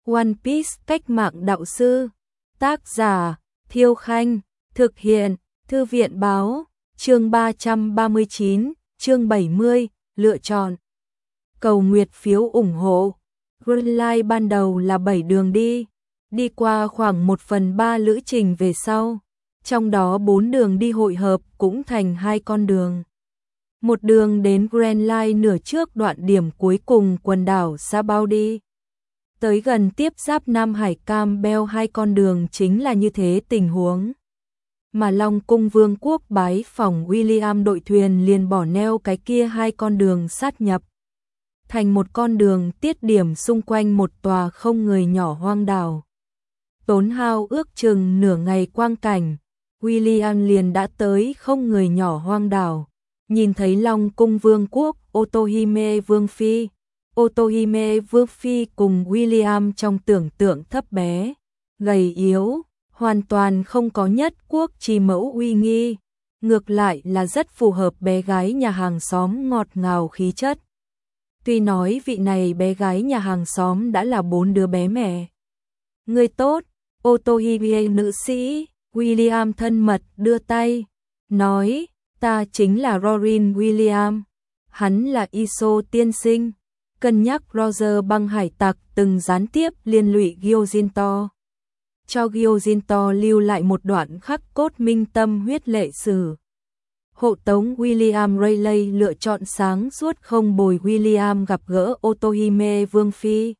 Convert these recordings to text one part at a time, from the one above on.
One Piece cách mạng đạo sư. Tác giả Thiêu Khanh. Thực hiện Thư viện Báo. Chương 339, chương 70, lựa chọn. Cầu nguyệt phiếu ủng hộ. Green Line ban đầu là 7 đường đi qua khoảng 1/3 lữ trình về sau. Trong đó 4 đường đi hội hợp cũng thành 2 con đường. Một đường đến Grand Line nửa trước đoạn điểm cuối cùng quần đảo Sabaody. Tới gần tiếp giáp Nam Hải Campbell 2 con đường chính là như thế tình huống. Mà Long Cung Vương quốc bái phỏng William đội thuyền liền bỏ neo cái kia 2 con đường sát nhập. Thành một con đường tiết điểm xung quanh một tòa không người nhỏ hoang đảo. Tốn hao ước chừng nửa ngày quang cảnh, William liền đã tới không người nhỏ hoang đảo. Nhìn thấy Long Cung Vương quốc Otohime Vương Phi. Otohime Vương Phi cùng William trong tưởng tượng thấp bé, gầy yếu, hoàn toàn không có nhất quốc chi mẫu uy nghi. Ngược lại là rất phù hợp bé gái nhà hàng xóm ngọt ngào khí chất. Tuy nói vị này bé gái nhà hàng xóm đã là 4 đứa bé mẹ. Người tốt, Otohime nữ sĩ, William thân mật đưa tay, nói, ta chính là Rorin William, hắn là Iso tiên sinh. Cân nhắc Roger băng hải tặc từng gián tiếp liên lụy Gyojinto. Cho Gyojinto lưu lại một đoạn khắc cốt minh tâm huyết lệ sử. Hộ tống William Rayleigh lựa chọn sáng suốt không bồi William gặp gỡ Otohime Vương Phi.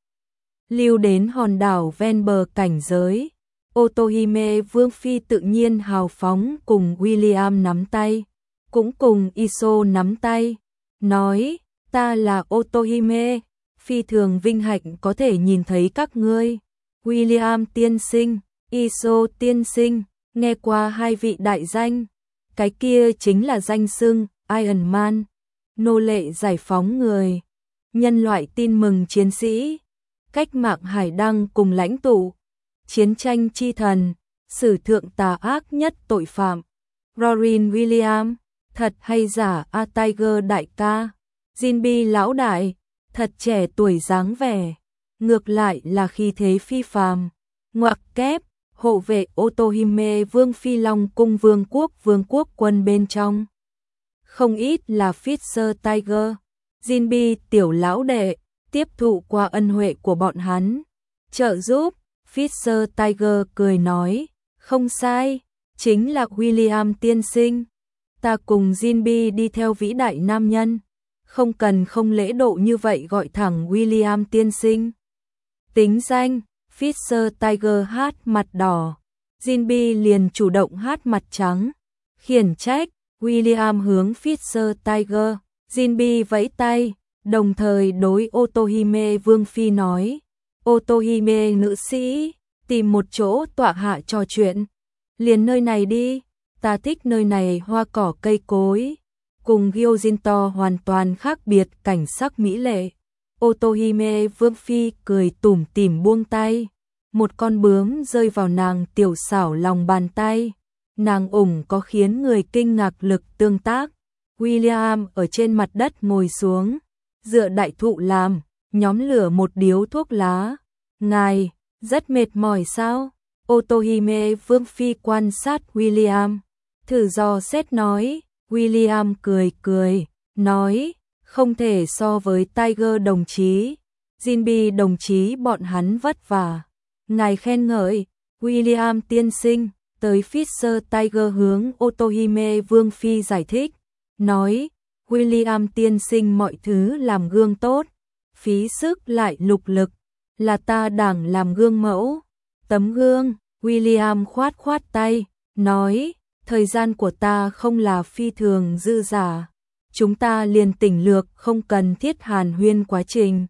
Lưu đến hòn đảo ven bờ cảnh giới. Otohime Vương Phi tự nhiên hào phóng cùng William nắm tay. Cũng cùng Iso nắm tay. Nói, ta là Otohime, phi thường vinh hạnh có thể nhìn thấy các ngươi. William tiên sinh, Iso tiên sinh, nghe qua 2 vị đại danh. Cái kia chính là danh xưng Iron Man, nô lệ giải phóng người, nhân loại tin mừng chiến sĩ, cách mạng hải đăng cùng lãnh tụ, chiến tranh chi thần, sử thượng tà ác nhất tội phạm. Rorin William, thật hay giả A Tiger đại ca, Jinbe lão đại, thật trẻ tuổi dáng vẻ, ngược lại là khí thế phi phàm. Ngoặc kép, hộ vệ Otohime Vương Phi Long Cung Vương quốc quân bên trong. Không ít là Fisher Tiger, Jinbe tiểu lão đệ, tiếp thụ qua ân huệ của bọn hắn. Trợ giúp, Fisher Tiger cười nói, không sai, chính là William tiên sinh. Ta cùng Jinbe đi theo vĩ đại nam nhân, không cần không lễ độ như vậy gọi thẳng William tiên sinh. Tính danh, Fisher Tiger hát mặt đỏ, Jinbe liền chủ động hát mặt trắng. Khiển trách, William hướng Fisher Tiger, Jinbe vẫy tay, đồng thời đối Otohime Vương Phi nói, Otohime nữ sĩ, tìm một chỗ tọa hạ trò chuyện. Liền nơi này đi, ta thích nơi này hoa cỏ cây cối. Cùng Gyojinto hoàn toàn khác biệt cảnh sắc mỹ lệ. Otohime Vương Phi cười tủm tỉm buông tay. Một con bướm rơi vào nàng tiểu xảo lòng bàn tay. Nàng ủng có khiến người kinh ngạc lực tương tác. William ở trên mặt đất ngồi xuống, dựa đại thụ làm, nhóm lửa một điếu thuốc lá. Ngài, rất mệt mỏi sao? Otohime Vương Phi quan sát William, thử dò xét nói. William cười, nói, không thể so với Tiger đồng chí, Jinbe đồng chí bọn hắn vất vả. Ngài khen ngợi, William tiên sinh, tới Fisher Tiger hướng Otohime Vương Phi giải thích, nói, William tiên sinh mọi thứ làm gương tốt, phí sức lại lục lực, là ta đảng làm gương mẫu. Tấm gương, William khoát tay, nói, thời gian của ta không là phi thường dư dả. Chúng ta liền tỉnh lược không cần thiết hàn huyên quá trình.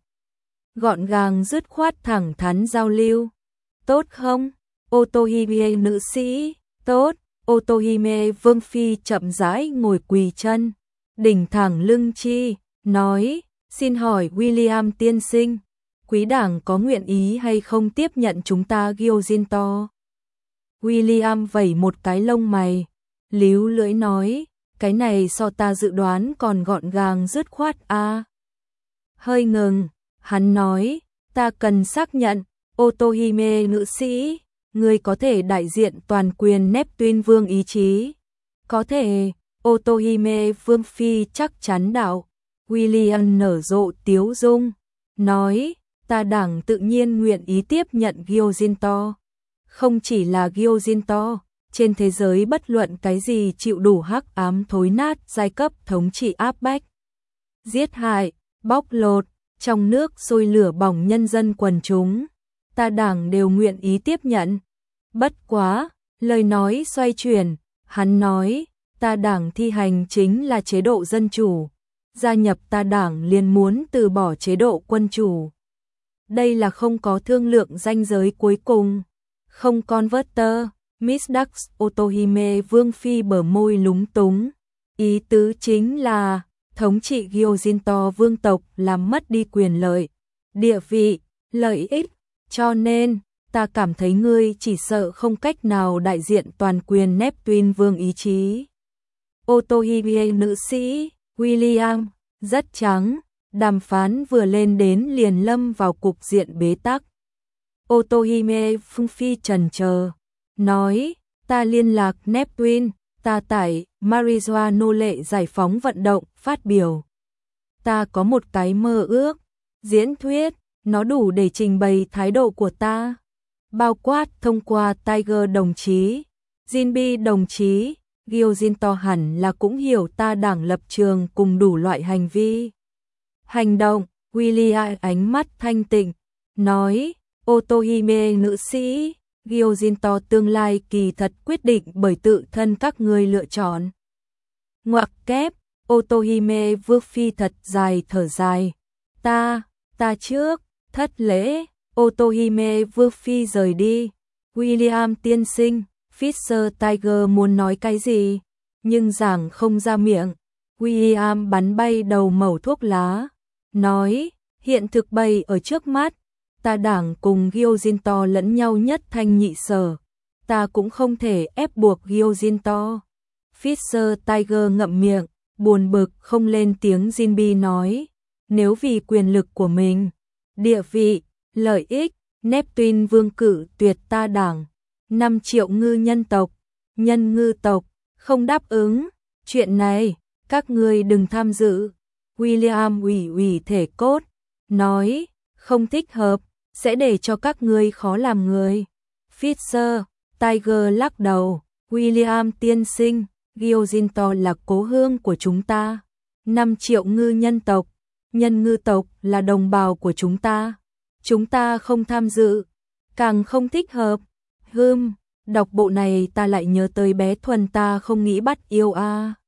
Gọn gàng dứt khoát thẳng thắn giao lưu. Tốt không? Otohime nữ sĩ, tốt. Otohime Vương Phi chậm rãi ngồi quỳ chân, đỉnh thẳng lưng chi, nói, xin hỏi William tiên sinh, quý đảng có nguyện ý hay không tiếp nhận chúng ta Gyojinto? William vẩy một cái lông mày, líu lưỡi nói, cái này so ta dự đoán còn gọn gàng dứt khoát a. Hơi ngừng, hắn nói, ta cần xác nhận, Otohime nữ sĩ, người có thể đại diện toàn quyền Neptune Vương ý chí. Có thể, Otohime Vương Phi chắc chắn đạo. William nở rộ tiếu dung, nói, ta đảng tự nhiên nguyện ý tiếp nhận Gyojinto. Không chỉ là Gyojinto, trên thế giới bất luận cái gì chịu đủ hắc ám thối nát giai cấp thống trị áp bách, giết hại, bóc lột, trong nước sôi lửa bỏng nhân dân quần chúng, ta đảng đều nguyện ý tiếp nhận. Bất quá, lời nói xoay chuyển, hắn nói, ta đảng thi hành chính là chế độ dân chủ, gia nhập ta đảng liền muốn từ bỏ chế độ quân chủ. Đây là không có thương lượng ranh giới cuối cùng, không converter. Miss Dax Otohime Vương Phi bờ môi lúng túng, ý tứ chính là thống trị Gyojinto vương tộc làm mất đi quyền lợi, địa vị, lợi ích, cho nên ta cảm thấy ngươi chỉ sợ không cách nào đại diện toàn quyền Neptune Vương ý chí. Otohime nữ sĩ, William, rất trắng, đàm phán vừa lên đến liền lâm vào cục diện bế tắc. Otohime Vương Phi trần chờ, nói, ta liên lạc Neptune, ta tại Marijoa nô lệ giải phóng vận động phát biểu. Ta có một cái mơ ước, diễn thuyết, nó đủ để trình bày thái độ của ta. Bao quát thông qua Tiger đồng chí, Jinbi đồng chí, Gyojinto hẳn là cũng hiểu ta đảng lập trường cùng đủ loại hành vi. Hành động, William ánh mắt thanh tịnh, nói, Otohime nữ sĩ, Gyojinto tương lai kỳ thật quyết định bởi tự thân các ngươi lựa chọn. Ngoặc kép, Otohime Vương Phi thật dài thở dài. Ta trước, thất lễ, Otohime Vương Phi rời đi. William tiên sinh, Fisher Tiger muốn nói cái gì, nhưng giảng không ra miệng. William bắn bay đầu mẩu thuốc lá, nói, hiện thực bày ở trước mắt. Ta đảng cùng Gyojinto lẫn nhau nhất thanh nhị sở, ta cũng không thể ép buộc Gyojinto. Fisher Tiger ngậm miệng, buồn bực không lên tiếng. Jinbi nói, nếu vì quyền lực của mình, địa vị, lợi ích, Neptune Vương cử tuyệt ta đảng, 5 triệu ngư nhân tộc, nhân ngư tộc, không đáp ứng, chuyện này, các ngươi đừng tham dự. William ủy thể cốt, nói, không thích hợp, sẽ để cho các ngươi khó làm người. Fisher Tiger lắc đầu, William tiên sinh, Gyojinto là cố hương của chúng ta. 5 triệu ngư nhân tộc, nhân ngư tộc là đồng bào của chúng ta. Chúng ta không tham dự, càng không thích hợp. Đọc bộ này ta lại nhớ tới bé Thuần ta không nghĩ bắt yêu a.